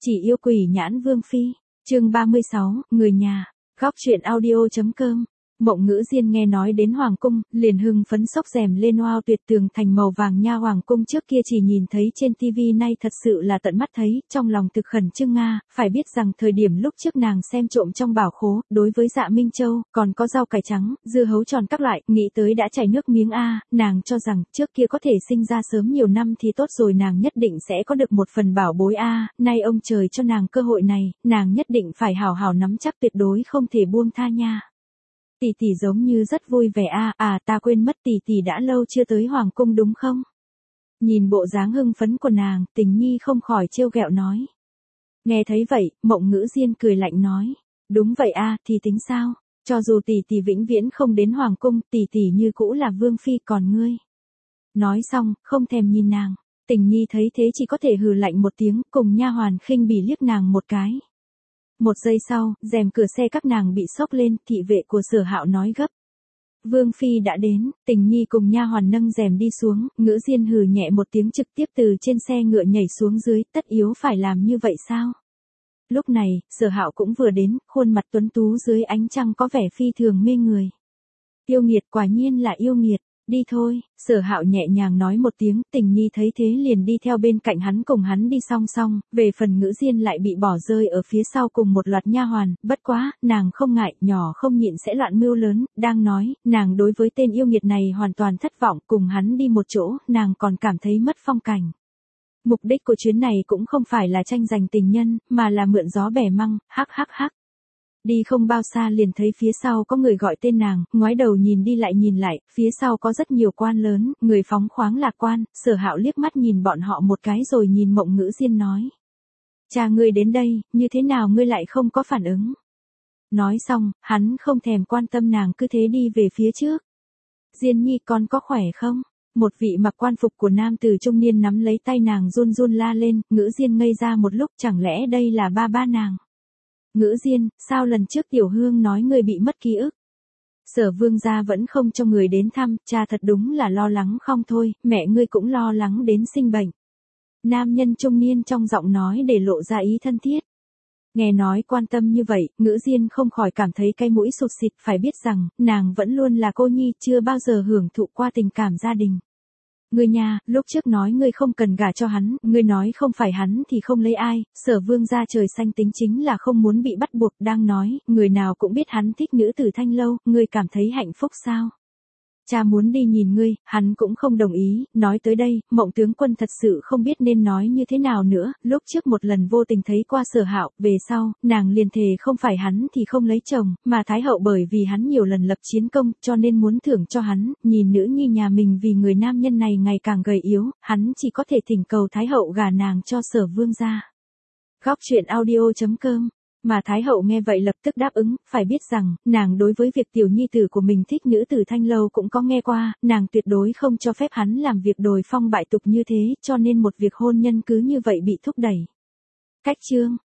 Chỉ yêu quỷ nhãn vương phi. Chương 36, người nhà. Góc truyện audio.com. Mộng Ngữ Diên nghe nói đến hoàng cung, liền hưng phấn xốc rèm lên, oao tuyệt tường thành màu vàng nha, hoàng cung trước kia chỉ nhìn thấy trên tivi, nay thật sự là tận mắt thấy, trong lòng thực khẩn trương nga. Phải biết rằng thời điểm lúc trước nàng xem trộm trong bảo khố, đối với Dạ Minh Châu, còn có rau cải trắng, dưa hấu tròn các loại, nghĩ tới đã chảy nước miếng a. Nàng cho rằng trước kia có thể sinh ra sớm nhiều năm thì tốt rồi, nàng nhất định sẽ có được một phần bảo bối a. Nay ông trời cho nàng cơ hội này, nàng nhất định phải hào hào nắm chắc, tuyệt đối không thể buông tha nha. Tỷ tỷ giống như rất vui vẻ a. Ta quên mất, tỷ tỷ đã lâu chưa tới hoàng cung đúng không? Nhìn bộ dáng hưng phấn của nàng, Tình Nhi không khỏi trêu ghẹo nói. Nghe thấy vậy, Mộng Ngữ Diên cười lạnh nói, đúng vậy a, thì tính sao? Cho dù tỷ tỷ vĩnh viễn không đến hoàng cung, tỷ tỷ như cũ là vương phi, còn ngươi. Nói xong, không thèm nhìn nàng. Tình Nhi thấy thế chỉ có thể hừ lạnh một tiếng, cùng nha hoàn khinh bỉ liếc nàng một cái. Một giây sau, rèm cửa xe các nàng bị xốc lên, thị vệ của Sở Hạo nói gấp. Vương phi đã đến. Tình Nhi cùng nha hoàn nâng rèm đi xuống, Ngữ Diên hừ nhẹ một tiếng, trực tiếp từ trên xe ngựa nhảy xuống dưới, tất yếu phải làm như vậy sao? Lúc này, Sở Hạo cũng vừa đến, khuôn mặt tuấn tú dưới ánh trăng có vẻ phi thường mê người. Yêu nghiệt, quả nhiên là yêu nghiệt. Đi thôi. Sở Hạo nhẹ nhàng nói một tiếng, Tình Nhi thấy thế liền đi theo bên cạnh hắn, cùng hắn đi song song. Về phần Ngữ Diên lại bị bỏ rơi ở phía sau cùng một loạt nha hoàn, bất quá, nàng không ngại, nhỏ không nhịn sẽ loạn mưu lớn. Đang nói, nàng đối với tên yêu nghiệt này hoàn toàn thất vọng, cùng hắn đi một chỗ, nàng còn cảm thấy mất phong cảnh. Mục đích của chuyến này cũng không phải là tranh giành tình nhân, mà là mượn gió bẻ măng, hắc hắc hắc. Đi không bao xa liền thấy phía sau có người gọi tên nàng, ngoái đầu nhìn đi lại nhìn lại, phía sau có rất nhiều quan lớn, người phóng khoáng lạc quan. Sở Hạo liếc mắt nhìn bọn họ một cái rồi nhìn Mộng Ngữ Diên nói. Cha ngươi đến đây, như thế nào ngươi lại không có phản ứng? Nói xong, hắn không thèm quan tâm nàng, cứ thế đi về phía trước. Diên Nhi, con có khỏe không? Một vị mặc quan phục của nam tử trung niên nắm lấy tay nàng run run la lên. Ngữ Diên ngây ra một lúc, chẳng lẽ đây là ba nàng? Ngữ Diên, sao lần trước Tiểu Hương nói ngươi bị mất ký ức? Sở Vương gia vẫn không cho người đến thăm, cha thật đúng là lo lắng không thôi, mẹ ngươi cũng lo lắng đến sinh bệnh. Nam nhân trung niên trong giọng nói để lộ ra ý thân thiết. Nghe nói quan tâm như vậy, Ngữ Diên không khỏi cảm thấy cái mũi sụt xịt, phải biết rằng, nàng vẫn luôn là cô nhi, chưa bao giờ hưởng thụ qua tình cảm gia đình. Ngươi nhà, lúc trước nói ngươi không cần gả cho hắn, ngươi nói không phải hắn thì không lấy ai. Sở Vương gia trời xanh tính chính là không muốn bị bắt buộc, đang nói, người nào cũng biết hắn thích nữ tử Thanh Lâu, ngươi cảm thấy hạnh phúc sao? Cha muốn đi nhìn ngươi, hắn cũng không đồng ý. Nói tới đây, Mộng tướng quân thật sự không biết nên nói như thế nào nữa. Lúc trước một lần vô tình thấy qua Sở Hạo, về sau, nàng liền thề không phải hắn thì không lấy chồng, mà Thái hậu bởi vì hắn nhiều lần lập chiến công, cho nên muốn thưởng cho hắn. Nhìn nữ nhi nhà mình vì người nam nhân này ngày càng gầy yếu, hắn chỉ có thể thỉnh cầu Thái hậu gả nàng cho Sở Vương gia. Góc truyện audio.com. Mà Thái hậu nghe vậy lập tức đáp ứng, phải biết rằng, nàng đối với việc tiểu nhi tử của mình thích nữ tử Thanh Lâu cũng có nghe qua, nàng tuyệt đối không cho phép hắn làm việc đồi phong bại tục như thế, cho nên một việc hôn nhân cứ như vậy bị thúc đẩy. Cách chương.